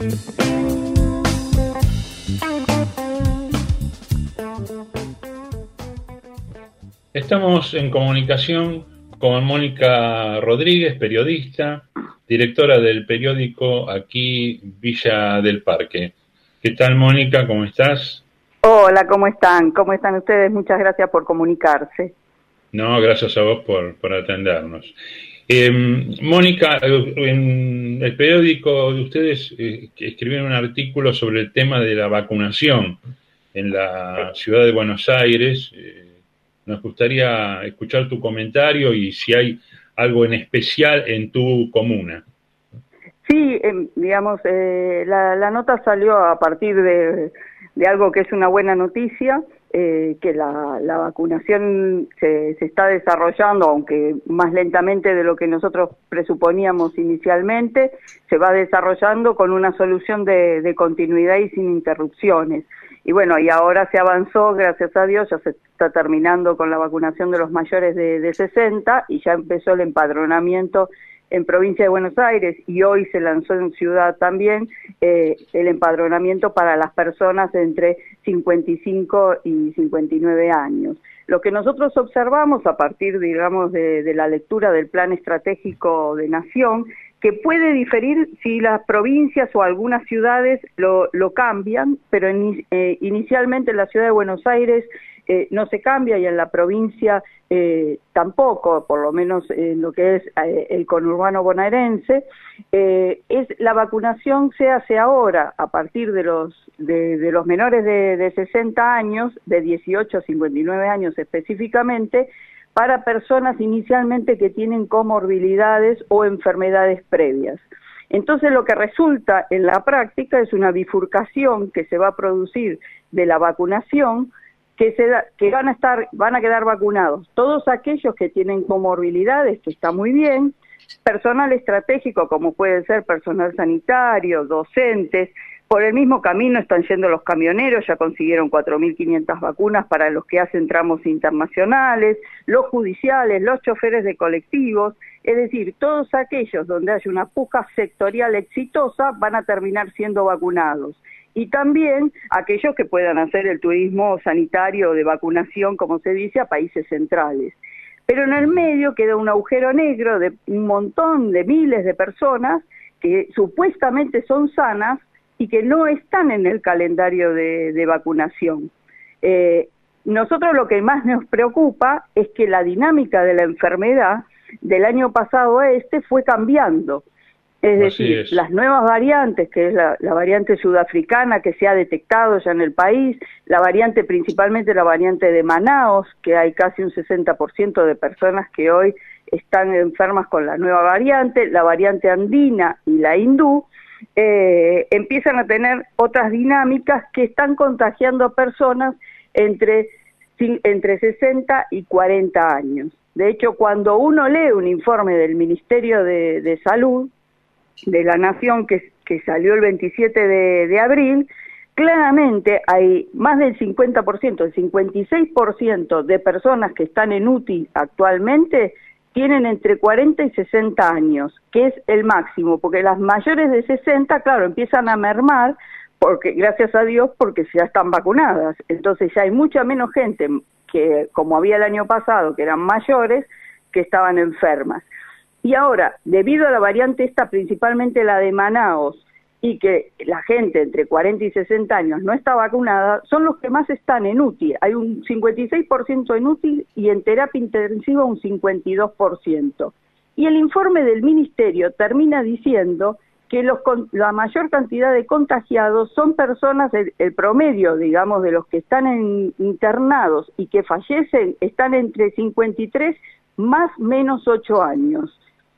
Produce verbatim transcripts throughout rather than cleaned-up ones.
Estamos en comunicación con Mónica Rodríguez, periodista, directora del periódico aquí Villa del Parque. ¿Qué tal, Mónica? ¿Cómo estás? Hola, ¿cómo están? ¿Cómo están ustedes? Muchas gracias por comunicarse. No, gracias a vos por, por atendernos. Eh, Mónica, en el periódico de ustedes eh, escribieron un artículo sobre el tema de la vacunación en la ciudad de Buenos Aires. Eh, nos gustaría escuchar tu comentario y si hay algo en especial en tu comuna. Sí, eh, digamos, eh, la, la nota salió a partir de, de algo que es una buena noticia, eh, que la, la vacunación se, se está desarrollando, aunque más lentamente de lo que nosotros presuponíamos inicialmente, se va desarrollando con una solución de, de continuidad y sin interrupciones. Y bueno, y ahora se avanzó, gracias a Dios, ya se está terminando con la vacunación de los mayores de, de sesenta y ya empezó el empadronamiento en provincia de Buenos Aires y hoy se lanzó en ciudad también eh, el empadronamiento para las personas entre cincuenta y cinco y cincuenta y nueve años. Lo que nosotros observamos a partir, digamos, de, de la lectura del Plan Estratégico de Nación, que puede diferir si las provincias o algunas ciudades lo, lo cambian, pero en, eh, inicialmente en la ciudad de Buenos Aires eh, no se cambia y en la provincia eh, tampoco, por lo menos en lo que es eh, el conurbano bonaerense, eh, es la vacunación se hace ahora a partir de los de, de los menores de, de sesenta años, de dieciocho a cincuenta y nueve años específicamente, para personas inicialmente que tienen comorbilidades o enfermedades previas. Entonces lo que resulta en la práctica es una bifurcación que se va a producir de la vacunación, que se da, que van a estar, van a quedar vacunados todos aquellos que tienen comorbilidades, que está muy bien, personal estratégico como puede ser personal sanitario, docentes. Por el mismo camino están yendo los camioneros, ya consiguieron cuatro mil quinientas vacunas para los que hacen tramos internacionales, los judiciales, los choferes de colectivos, es decir, todos aquellos donde haya una puja sectorial exitosa van a terminar siendo vacunados. Y también aquellos que puedan hacer el turismo sanitario de vacunación, como se dice, a países centrales. Pero en el medio queda un agujero negro de un montón de miles de personas que supuestamente son sanas, y que no están en el calendario de, de vacunación. Eh, nosotros lo que más nos preocupa es que la dinámica de la enfermedad del año pasado a este fue cambiando. Es decir, es. las nuevas variantes, que es la, la variante sudafricana que se ha detectado ya en el país, la variante principalmente la variante de Manaos, que hay casi un sesenta por ciento de personas que hoy están enfermas con la nueva variante, la variante andina y la hindú, Eh, empiezan a tener otras dinámicas que están contagiando a personas entre, entre sesenta y cuarenta años. De hecho, cuando uno lee un informe del Ministerio de, de Salud de la Nación que, que salió el veintisiete de, de abril, claramente hay más del cincuenta por ciento, el cincuenta y seis por ciento de personas que están en U T I actualmente tienen entre cuarenta y sesenta años, que es el máximo, porque las mayores de sesenta, claro, empiezan a mermar, porque gracias a Dios, porque ya están vacunadas. Entonces ya hay mucha menos gente que, como había el año pasado, que eran mayores, que estaban enfermas. Y ahora, debido a la variante esta, principalmente la de Manaos, y que la gente entre cuarenta y sesenta años no está vacunada, son los que más están en U T I. Hay un cincuenta y seis por ciento en U T I y en terapia intensiva un cincuenta y dos por ciento. Y el informe del Ministerio termina diciendo que los, la mayor cantidad de contagiados son personas, el, el promedio, digamos, de los que están en, internados y que fallecen, están entre cincuenta y tres más menos ocho años.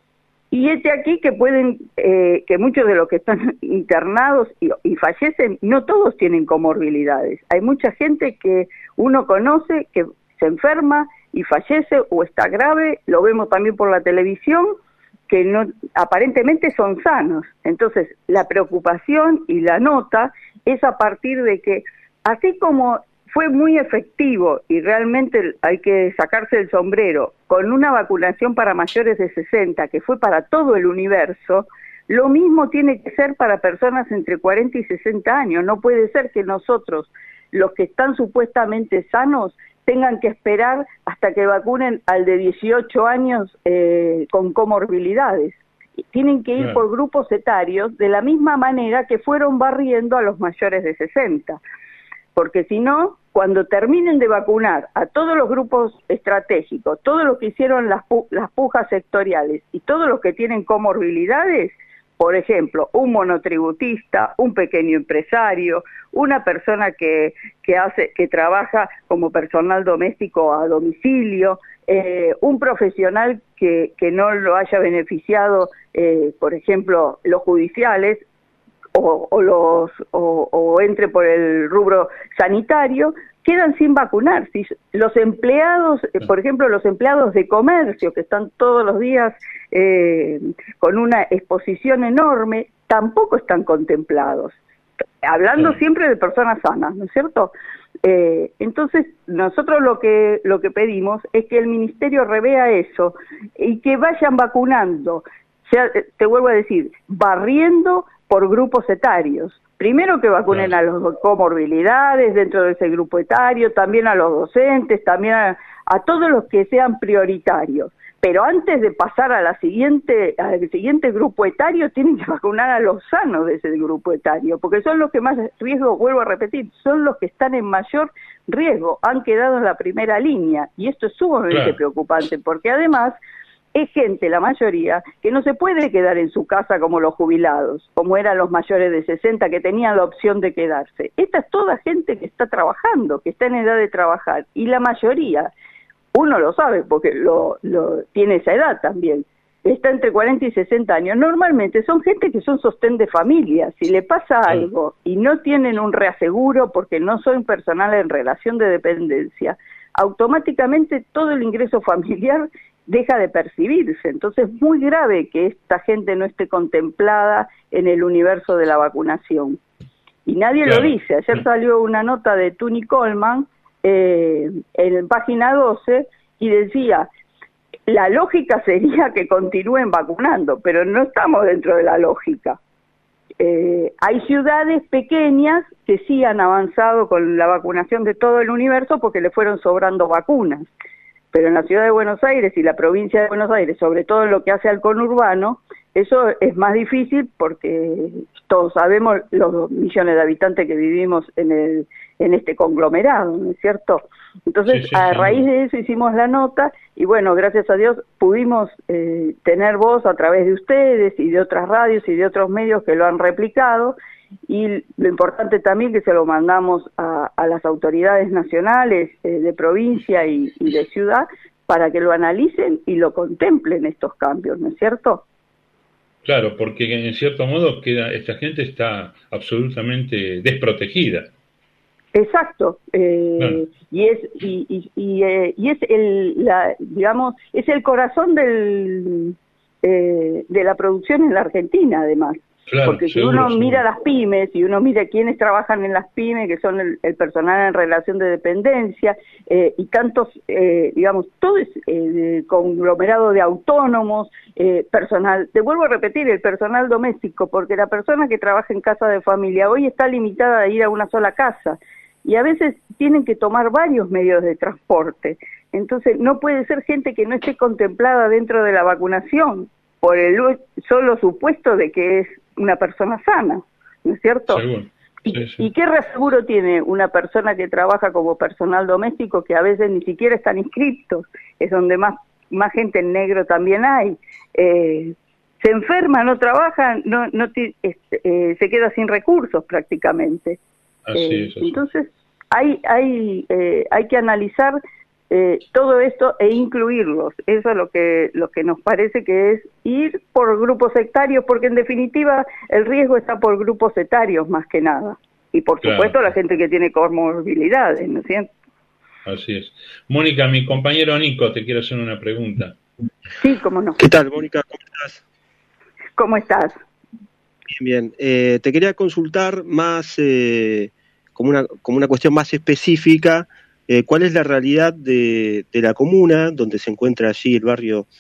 Y este aquí que pueden, eh, que muchos de los que están internados y, y fallecen, no todos tienen comorbilidades. Hay mucha gente que uno conoce que se enferma y fallece o está grave, lo vemos también por la televisión, que no aparentemente son sanos. Entonces, la preocupación y la nota es a partir de que, así como fue muy efectivo y realmente hay que sacarse el sombrero con una vacunación para mayores de sesenta que fue para todo el universo, Lo mismo tiene que ser para personas entre cuarenta y sesenta años. No puede ser que nosotros, los que están supuestamente sanos, tengan que esperar hasta que vacunen al de dieciocho años eh, con comorbilidades. Tienen que ir claro. por grupos etarios de la misma manera que fueron barriendo a los mayores de sesenta. Porque si no, cuando terminen de vacunar a todos los grupos estratégicos, todos los que hicieron las, pu las pujas sectoriales y todos los que tienen comorbilidades, por ejemplo, un monotributista, un pequeño empresario, una persona que, que, hace, que trabaja como personal doméstico a domicilio, eh, un profesional que, que no lo haya beneficiado, eh, por ejemplo, los judiciales, o, o, los, o, o entre por el rubro sanitario, quedan sin vacunar. Si los empleados, por ejemplo, los empleados de comercio, que están todos los días eh, con una exposición enorme, tampoco están contemplados. Hablando sí. siempre de personas sanas, ¿no es cierto? Eh, entonces, nosotros lo que, lo que pedimos es que el Ministerio revea eso y que vayan vacunando, ya te vuelvo a decir, barriendo por grupos etarios. Primero que vacunen claro. a los con comorbilidades dentro de ese grupo etario, también a los docentes, también a, a todos los que sean prioritarios. Pero antes de pasar a la siguiente, al siguiente grupo etario, tienen que vacunar a los sanos de ese grupo etario, porque son los que más riesgo, vuelvo a repetir, son los que están en mayor riesgo, han quedado en la primera línea, y esto es sumamente claro. preocupante, porque además es gente, la mayoría, que no se puede quedar en su casa como los jubilados, como eran los mayores de sesenta, que tenían la opción de quedarse. Esta es toda gente que está trabajando, que está en edad de trabajar, y la mayoría, uno lo sabe porque lo, lo tiene esa edad también, está entre cuarenta y sesenta años, normalmente son gente que son sostén de familia. Si le pasa algo y no tienen un reaseguro porque no son personal en relación de dependencia, automáticamente todo el ingreso familiar deja de percibirse. Entonces es muy grave que esta gente no esté contemplada en el universo de la vacunación. Y nadie claro. lo dice. Ayer salió una nota de Tuni Coleman eh, en página doce y decía, la lógica sería que continúen vacunando, pero no estamos dentro de la lógica. Eh, hay ciudades pequeñas que sí han avanzado con la vacunación de todo el universo porque le fueron sobrando vacunas. Pero en la ciudad de Buenos Aires y la provincia de Buenos Aires, sobre todo en lo que hace al conurbano, eso es más difícil porque todos sabemos los millones de habitantes que vivimos en el en este conglomerado, ¿no es cierto? Entonces, sí, sí, a raíz de eso hicimos la nota y bueno, gracias a Dios pudimos eh, tener voz a través de ustedes y de otras radios y de otros medios que lo han replicado. Y lo importante también que se lo mandamos a, a las autoridades nacionales eh, de provincia y, y de ciudad para que lo analicen y lo contemplen estos cambios, ¿no es cierto? Claro, porque en cierto modo queda, esta gente está absolutamente desprotegida. Exacto, eh, claro. y es y, y, y, eh, y es el la, digamos es el corazón del eh, de la producción en la Argentina, además. Claro, porque seguro, si uno seguro. mira las pymes y uno mira quiénes trabajan en las pymes, que son el, el personal en relación de dependencia, eh, y tantos, eh, digamos, todo es eh, conglomerado de autónomos, eh, personal, te vuelvo a repetir, el personal doméstico, porque la persona que trabaja en casa de familia hoy está limitada a ir a una sola casa, y a veces tienen que tomar varios medios de transporte. Entonces no puede ser gente que no esté contemplada dentro de la vacunación, por el solo supuesto de que es una persona sana, ¿no es cierto? Sí, sí. ¿Y, ¿Y qué reaseguro tiene una persona que trabaja como personal doméstico que a veces ni siquiera están inscriptos? Es donde más, más gente en negro también hay. Eh, se enferma, no trabaja, no, no eh, se queda sin recursos prácticamente. Así eh, es, así. Entonces hay, hay, eh, hay que analizar Eh, todo esto e incluirlos. Eso es lo que lo que nos parece que es ir por grupos etarios, porque en definitiva el riesgo está por grupos etarios más que nada, y por claro. supuesto la gente que tiene comorbilidades, ¿no es cierto? Así es. Mónica, mi compañero Nico te quiere hacer una pregunta. Sí, cómo no. ¿Qué tal, Mónica? ¿Cómo estás? ¿Cómo estás? Bien, bien. Eh, te quería consultar más eh, como una como una cuestión más específica. Eh, ¿Cuál es la realidad de, de la comuna, donde se encuentra allí el barrio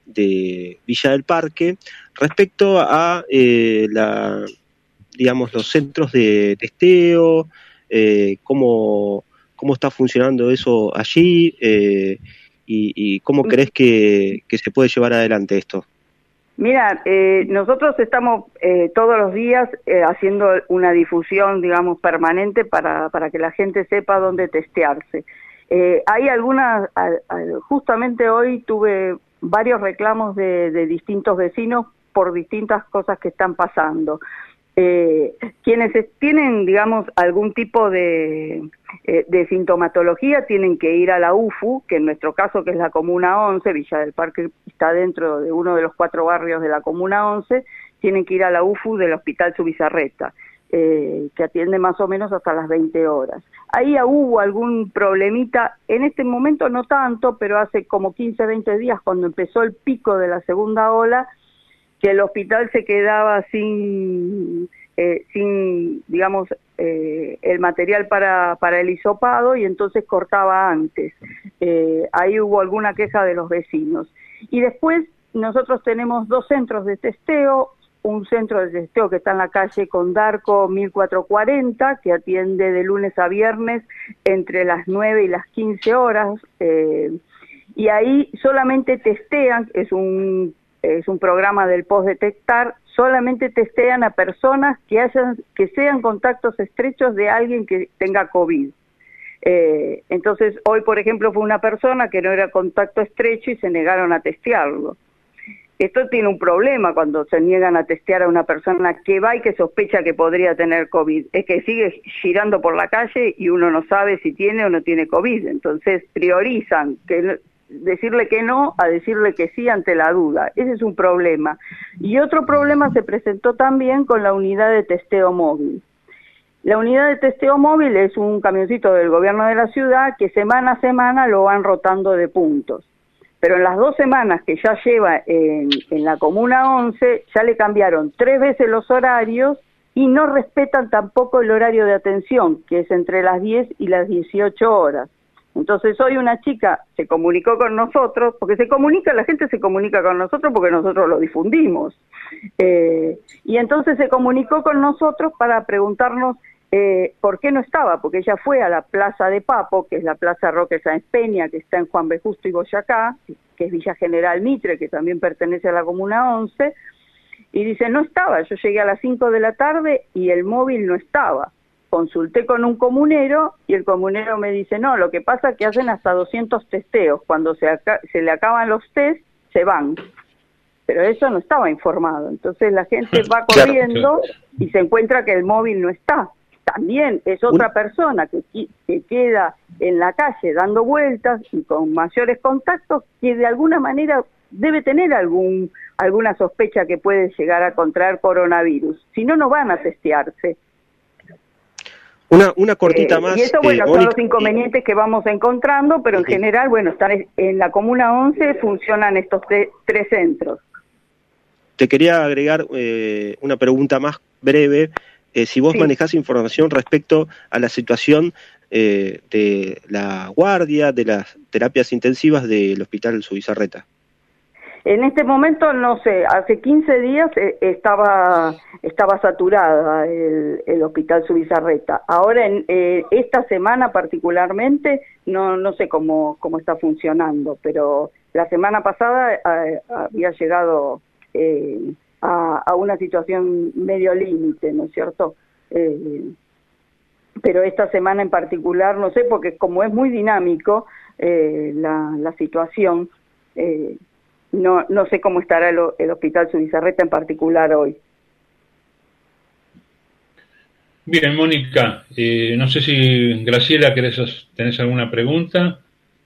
de Villa del Parque respecto a eh, la, digamos, los centros de testeo, eh, cómo, cómo está funcionando eso allí eh, y, y cómo crees que, que se puede llevar adelante esto. Mira, eh, nosotros estamos eh, todos los días eh, haciendo una difusión, digamos, permanente para, para que la gente sepa dónde testearse. Eh, hay algunas, al, al, justamente hoy tuve varios reclamos de, de distintos vecinos por distintas cosas que están pasando. Eh, quienes tienen, digamos, algún tipo de, eh, de sintomatología tienen que ir a la U F U, que en nuestro caso, que es la Comuna once, Villa del Parque está dentro de uno de los cuatro barrios de la Comuna once, tienen que ir a la U F U del Hospital Subizarreta, eh, que atiende más o menos hasta las veinte horas. Ahí hubo algún problemita, en este momento no tanto, pero hace como quince, veinte días, cuando empezó el pico de la segunda ola, que el hospital se quedaba sin, eh, sin digamos, eh, el material para, para el hisopado y entonces cortaba antes. Eh, ahí hubo alguna queja de los vecinos. Y después nosotros tenemos dos centros de testeo, un centro de testeo que está en la calle Condarco mil cuatrocientos cuarenta, que atiende de lunes a viernes entre las nueve y las quince horas, eh, y ahí solamente testean, es un es un programa del post-detectar, solamente testean a personas que hayan, que sean contactos estrechos de alguien que tenga COVID. Eh, entonces, hoy, por ejemplo, fue una persona que no era contacto estrecho y se negaron a testearlo. Esto tiene un problema cuando se niegan a testear a una persona que va y que sospecha que podría tener COVID. Es que sigue girando por la calle y uno no sabe si tiene o no tiene COVID. Entonces, priorizan que decirle que no a decirle que sí ante la duda. Ese es un problema. Y otro problema se presentó también con la unidad de testeo móvil. La unidad de testeo móvil es un camioncito del gobierno de la ciudad que semana a semana lo van rotando de puntos. Pero en las dos semanas que ya lleva en, en la Comuna once, ya le cambiaron tres veces los horarios y no respetan tampoco el horario de atención, que es entre las diez y las dieciocho horas. Entonces hoy una chica se comunicó con nosotros, porque se comunica, la gente se comunica con nosotros porque nosotros lo difundimos. Eh, y entonces se comunicó con nosotros para preguntarnos eh, por qué no estaba, porque ella fue a la Plaza de Papo, que es la Plaza Roque Sáenz Peña, que está en Juan B. Justo y Boyacá, que es Villa General Mitre, que también pertenece a la Comuna once, y dice, no estaba, yo llegué a las cinco de la tarde y el móvil no estaba. Consulté con un comunero y el comunero me dice, no, lo que pasa es que hacen hasta doscientos testeos, cuando se, aca- se le acaban los test, se van. Pero eso no estaba informado, entonces la gente va corriendo y se encuentra que el móvil no está. También es otra persona que, que queda en la calle dando vueltas y con mayores contactos que de alguna manera debe tener algún alguna sospecha que puede llegar a contraer coronavirus. Si no, no van a testearse. Una, una cortita eh, más. Y eso, bueno, eh, son Mónica, los inconvenientes que vamos encontrando, pero en sí. general, bueno, están en la Comuna once funcionan estos tre- tres centros. Te quería agregar eh, una pregunta más breve. Eh, si vos Sí. manejás información respecto a la situación eh, de la guardia, de las terapias intensivas del Hospital Subizarreta. En este momento, no sé, hace quince días eh, estaba estaba saturada el, el Hospital Subizarreta. Ahora, en eh, esta semana particularmente, no no sé cómo cómo está funcionando, pero la semana pasada eh, había llegado eh, a, a una situación medio límite, ¿no es cierto? Eh, pero esta semana en particular, no sé, porque como es muy dinámico eh, la, la situación, eh, No, no sé cómo estará el, el Hospital Subizarreta en particular hoy. Bien, Mónica, eh, no sé si Graciela, ¿querés, tenés alguna pregunta?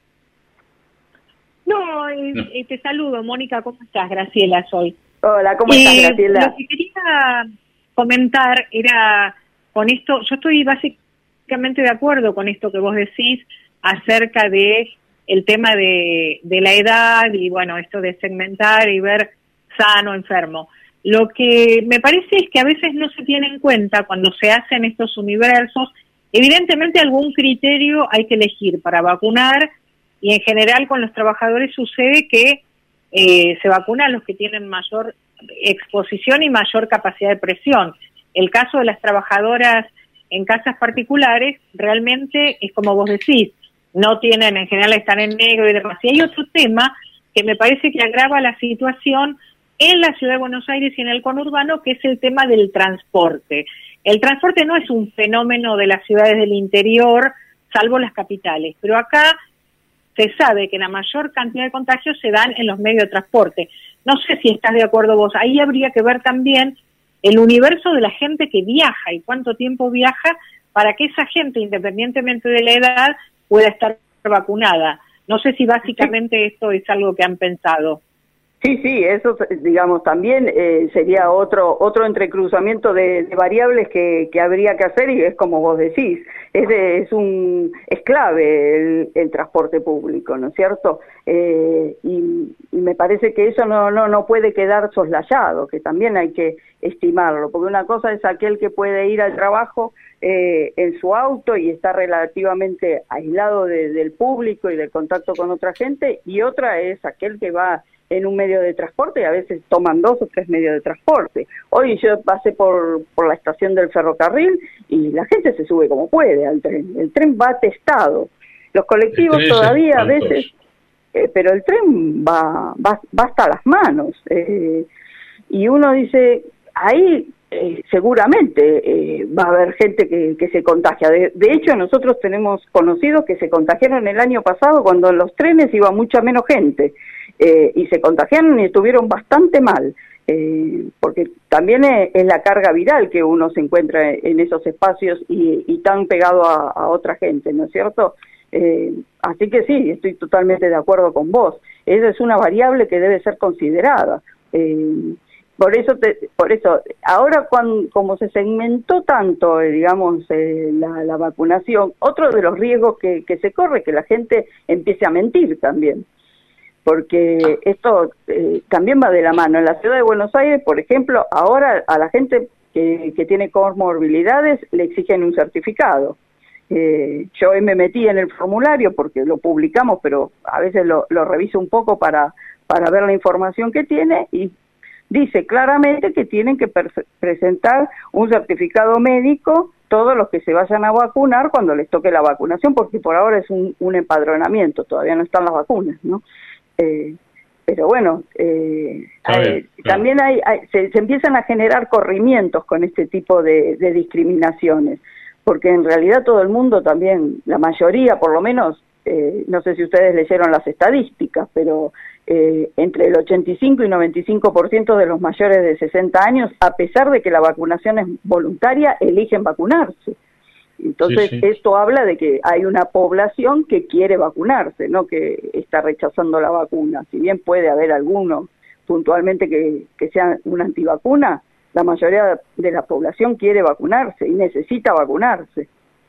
No, eh, No. eh, te saludo, Mónica, ¿cómo estás? Graciela soy. Hola, ¿cómo estás, Eh, Graciela? Lo que quería comentar era, con esto, yo estoy básicamente de acuerdo con esto que vos decís acerca de el tema de, de la edad y, bueno, esto de segmentar y ver sano, enfermo. Lo que me parece es que a veces no se tiene en cuenta cuando se hacen estos universos. Evidentemente algún criterio hay que elegir para vacunar y en general con los trabajadores sucede que eh, se vacunan a los que tienen mayor exposición y mayor capacidad de presión. El caso de las trabajadoras en casas particulares realmente es como vos decís, no tienen, en general están en negro y demás. Y hay otro tema que me parece que agrava la situación en la Ciudad de Buenos Aires y en el conurbano, que es el tema del transporte. El transporte no es un fenómeno de las ciudades del interior, salvo las capitales, pero acá se sabe que la mayor cantidad de contagios se dan en los medios de transporte. No sé si estás de acuerdo vos, ahí habría que ver también el universo de la gente que viaja y cuánto tiempo viaja para que esa gente, independientemente de la edad, pueda estar vacunada. No sé si básicamente esto es algo que han pensado. Sí, sí, eso, digamos, también eh, sería otro otro entrecruzamiento de, de variables que, que habría que hacer, y es como vos decís, es, de, es un es clave el, el transporte público, ¿no es cierto? Eh, y, y me parece que eso no, no, no puede quedar soslayado, que también hay que estimarlo, porque una cosa es aquel que puede ir al trabajo eh, en su auto y está relativamente aislado de, del público y del contacto con otra gente, y otra es aquel que va en un medio de transporte y a veces toman dos o tres medios de transporte. Hoy yo pasé por, por la estación del ferrocarril y la gente se sube como puede al tren. El tren va atestado. Los colectivos todavía a veces, eh, pero el tren va, va, va hasta las manos. Eh, y uno dice, ahí eh, seguramente eh, va a haber gente que, que se contagia. De, de hecho, nosotros tenemos conocidos que se contagiaron el año pasado cuando en los trenes iba mucha menos gente. Eh, y se contagiaron y estuvieron bastante mal, eh, porque también es, es la carga viral que uno se encuentra en esos espacios y, y tan pegado a, a otra gente, ¿no es cierto? Eh, así que sí, estoy totalmente de acuerdo con vos. Esa es una variable que debe ser considerada. Eh, por eso, te, por eso ahora cuando, como se segmentó tanto, eh, digamos, eh, la, la vacunación, otro de los riesgos que, que se corre es que la gente empiece a mentir también. Porque esto eh, también va de la mano. En la Ciudad de Buenos Aires, por ejemplo, ahora a la gente que, que tiene comorbilidades le exigen un certificado. Eh, yo me metí en el formulario porque lo publicamos, pero a veces lo, lo reviso un poco para, para ver la información que tiene, y dice claramente que tienen que presentar un certificado médico todos los que se vayan a vacunar cuando les toque la vacunación, porque por ahora es un, un empadronamiento, todavía no están las vacunas, ¿no? Eh, pero bueno, eh, hay, bien, también hay, hay se, se empiezan a generar corrimientos con este tipo de, de discriminaciones, porque en realidad todo el mundo también, la mayoría por lo menos, eh, no sé si ustedes leyeron las estadísticas, pero eh, entre el ochenta y cinco y noventa y cinco por ciento de los mayores de sesenta años, a pesar de que la vacunación es voluntaria, eligen vacunarse. Entonces, sí, sí. Esto habla de que hay una población que quiere vacunarse, no que está rechazando la vacuna. Si bien puede haber algunos puntualmente que, que sean una antivacuna, la mayoría de la población quiere vacunarse y necesita vacunarse.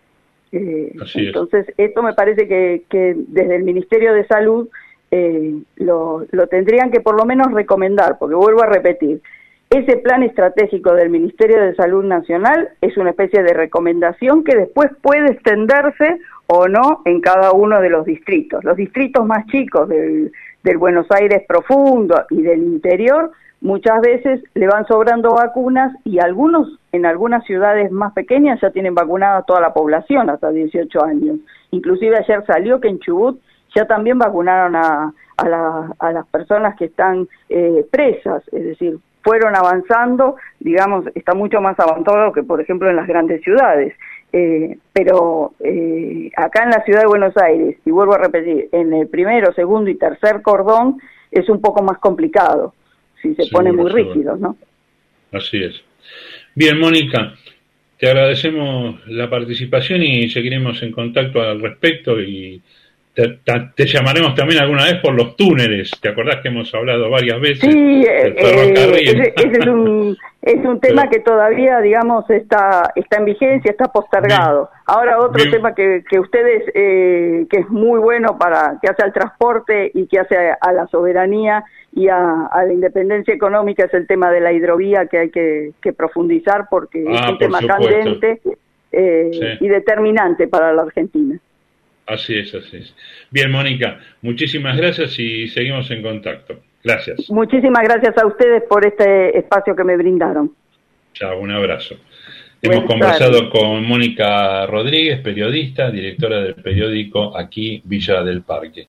Eh, entonces, es. Esto me parece que, que desde el Ministerio de Salud eh, lo, lo tendrían que por lo menos recomendar, porque vuelvo a repetir, ese plan estratégico del Ministerio de Salud Nacional es una especie de recomendación que después puede extenderse o no en cada uno de los distritos. Los distritos más chicos del, del Buenos Aires profundo y del interior muchas veces le van sobrando vacunas, y algunos en algunas ciudades más pequeñas ya tienen vacunada toda la población hasta dieciocho años. Inclusive ayer salió que en Chubut ya también vacunaron a, a, la, a las personas que están eh, presas, es decir, fueron avanzando, digamos, está mucho más avanzado que, por ejemplo, en las grandes ciudades. Eh, pero eh, acá en la Ciudad de Buenos Aires, y vuelvo a repetir, en el primero, segundo y tercer cordón es un poco más complicado, si se seguro, pone muy seguro. rígido, ¿no? Así es. Bien, Mónica, te agradecemos la participación y seguiremos en contacto al respecto, y Te, te, te llamaremos también alguna vez por los túneles. ¿Te acordás que hemos hablado varias veces? Sí, eh, ese, ese es un es un tema Pero, que todavía, digamos, está está en vigencia, está postergado. Bien, Ahora otro bien. tema que, que ustedes, eh, que es muy bueno para, que hace al transporte y que hace a, a la soberanía y a, a la independencia económica, es el tema de la hidrovía, que hay que, que profundizar porque ah, es un tema supuesto. candente eh, sí. y determinante para la Argentina. Así es, así es. Bien, Mónica, muchísimas gracias y seguimos en contacto. Gracias. Muchísimas gracias a ustedes por este espacio que me brindaron. Chao, un abrazo. Buenas Hemos conversado tardes. con Mónica Rodríguez, periodista, directora del periódico aquí Villa del Parque.